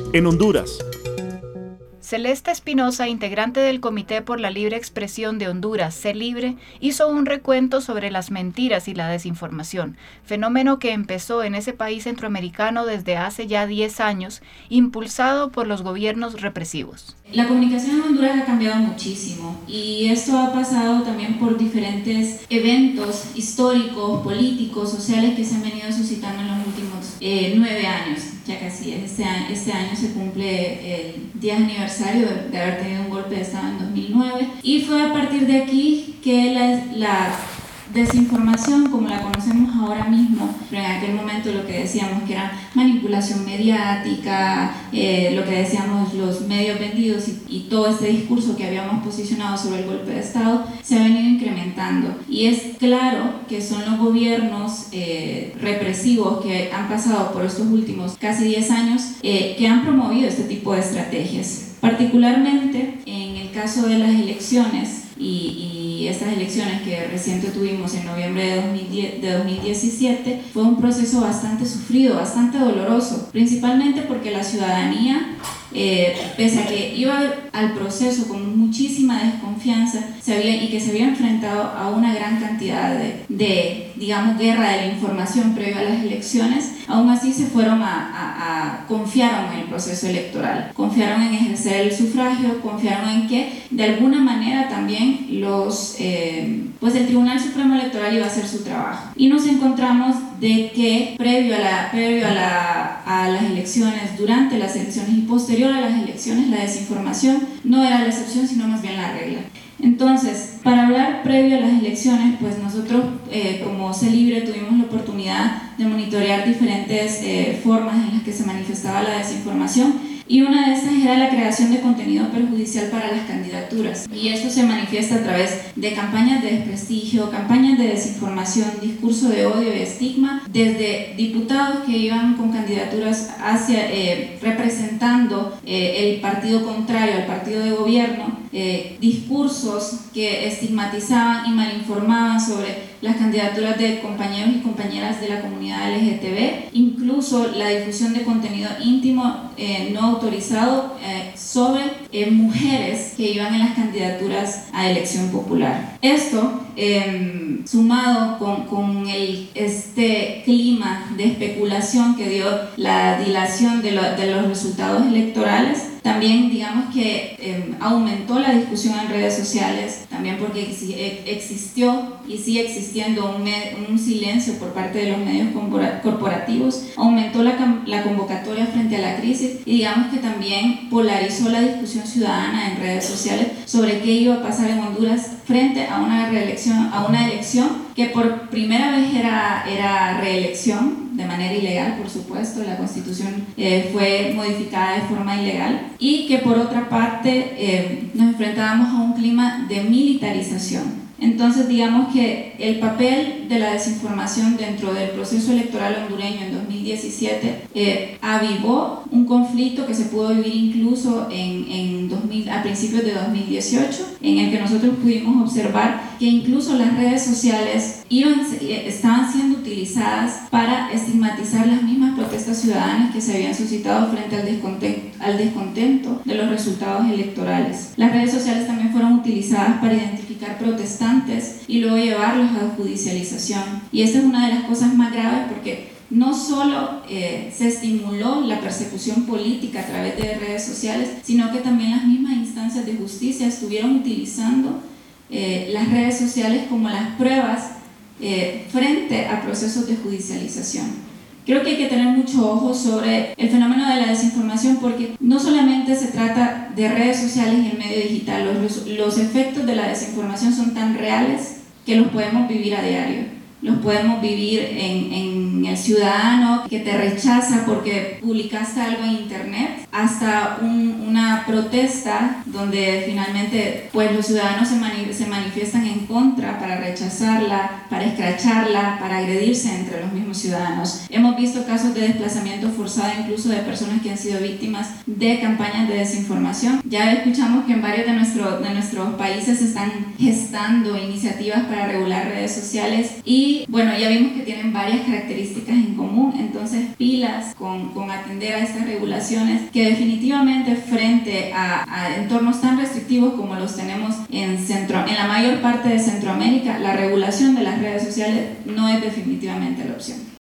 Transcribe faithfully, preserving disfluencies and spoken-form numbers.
en Honduras. Celeste Espinosa, integrante del Comité por la Libre Expresión de Honduras, CELIBRE, hizo un recuento sobre las mentiras y la desinformación, fenómeno que empezó en ese país centroamericano desde hace ya diez años, impulsado por los gobiernos represivos. La comunicación en Honduras ha cambiado muchísimo y esto ha pasado también por diferentes eventos históricos, políticos, sociales que se han venido suscitando en los últimos eh, nueve años. Ya casi este año, este año se cumple el diez aniversario de, de haber tenido un golpe de Estado en dos mil nueve y fue a partir de aquí que la, la desinformación, como la conocemos ahora mismo, pero en aquel momento lo que decíamos que era manipulación mediática, eh, lo que decíamos los medios vendidos y, y todo este discurso que habíamos posicionado sobre el golpe de Estado se ha venido incrementando. Y es claro que son los gobiernos eh, represivos que han pasado por estos últimos casi diez años eh, que han promovido este tipo de estrategias. Particularmente en el caso de las elecciones y, y estas elecciones que reciente tuvimos en noviembre de, dos mil diez, de dos mil diecisiete, fue un proceso bastante sufrido, bastante doloroso, principalmente porque la ciudadanía, eh, pese a que iba al proceso con muchísima desconfianza se había, y que se había enfrentado a una gran cantidad de, de digamos, guerra de la información previo a las elecciones, aún así se fueron a, a, a confiaron en el proceso electoral, confiaron en ejercer el sufragio, confiaron en que de alguna manera también los, eh, pues el Tribunal Supremo Electoral iba a hacer su trabajo. Y nos encontramos de que previo a, la, previo a, la, a las elecciones, durante las elecciones y posterior a las elecciones, la desinformación no era la excepción, sino más bien la regla. Entonces, para hablar previo a las elecciones, pues nosotros eh, como CELIBRE tuvimos la oportunidad de monitorear diferentes eh, formas en las que se manifestaba la desinformación, y una de estas era la creación de contenido perjudicial para las candidaturas, y esto se manifiesta a través de campañas de desprestigio, campañas de desinformación, discurso de odio y estigma, desde diputados que iban con candidaturas hacia, eh, representando eh, el partido contrario al partido de gobierno, eh, discursos que estigmatizaban y malinformaban sobre las candidaturas de compañeros y compañeras de la comunidad L G T B, incluso la difusión de contenido íntimo eh, no autorizado eh, sobre eh, mujeres que iban en las candidaturas a elección popular. Esto, eh, sumado con, con el, este clima de especulación que dio la dilación de, lo, de los resultados electorales, también digamos que eh, aumentó la discusión en redes sociales, también porque existió y sigue existiendo un, me, un silencio por parte de los medios corporativos, aumentó la, la convocatoria frente a la crisis y digamos que también polarizó la discusión ciudadana en redes sociales sobre qué iba a pasar en Honduras frente a una reelección, a una elección que por primera vez era, era reelección de manera ilegal, por supuesto, la Constitución eh, fue modificada de forma ilegal, y que por otra parte eh, nos enfrentábamos a un clima de militarización. Entonces digamos que el papel de la desinformación dentro del proceso electoral hondureño en dos mil diecisiete eh, avivó un conflicto que se pudo vivir incluso en, en dos mil, a principios de dos mil dieciocho, en el que nosotros pudimos observar que incluso las redes sociales iban, estaban siendo utilizadas para estigmatizar las mismas protestas ciudadanas que se habían suscitado frente al descontento, al descontento de los resultados electorales. Las redes sociales también fueron utilizadas para identificar protestantes y luego llevarlos a judicialización. Y esta es una de las cosas más graves porque no solo eh, se estimuló la persecución política a través de redes sociales, sino que también las mismas instancias de justicia estuvieron utilizando eh, las redes sociales como las pruebas eh, frente a procesos de judicialización. Creo que hay que tener mucho ojo sobre el fenómeno de la desinformación porque no solamente se trata de redes sociales y el medio digital, los, los efectos de la desinformación son tan reales que los podemos vivir a diario. Los podemos vivir en, en el ciudadano que te rechaza porque publicaste algo en internet, hasta un, una protesta donde finalmente pues, los ciudadanos se, mani se manifiestan en contra para rechazarla, para escracharla, para agredirse entre los mismos ciudadanos. Hemos visto casos de desplazamiento forzado incluso de personas que han sido víctimas de campañas de desinformación. Ya escuchamos que en varios de, nuestro, de nuestros países se están gestando iniciativas para regular redes sociales y Y bueno, ya vimos que tienen varias características en común, entonces pilas con, con atender a estas regulaciones que definitivamente frente a, a entornos tan restrictivos como los tenemos en, centro, en la mayor parte de Centroamérica, la regulación de las redes sociales no es definitivamente la opción.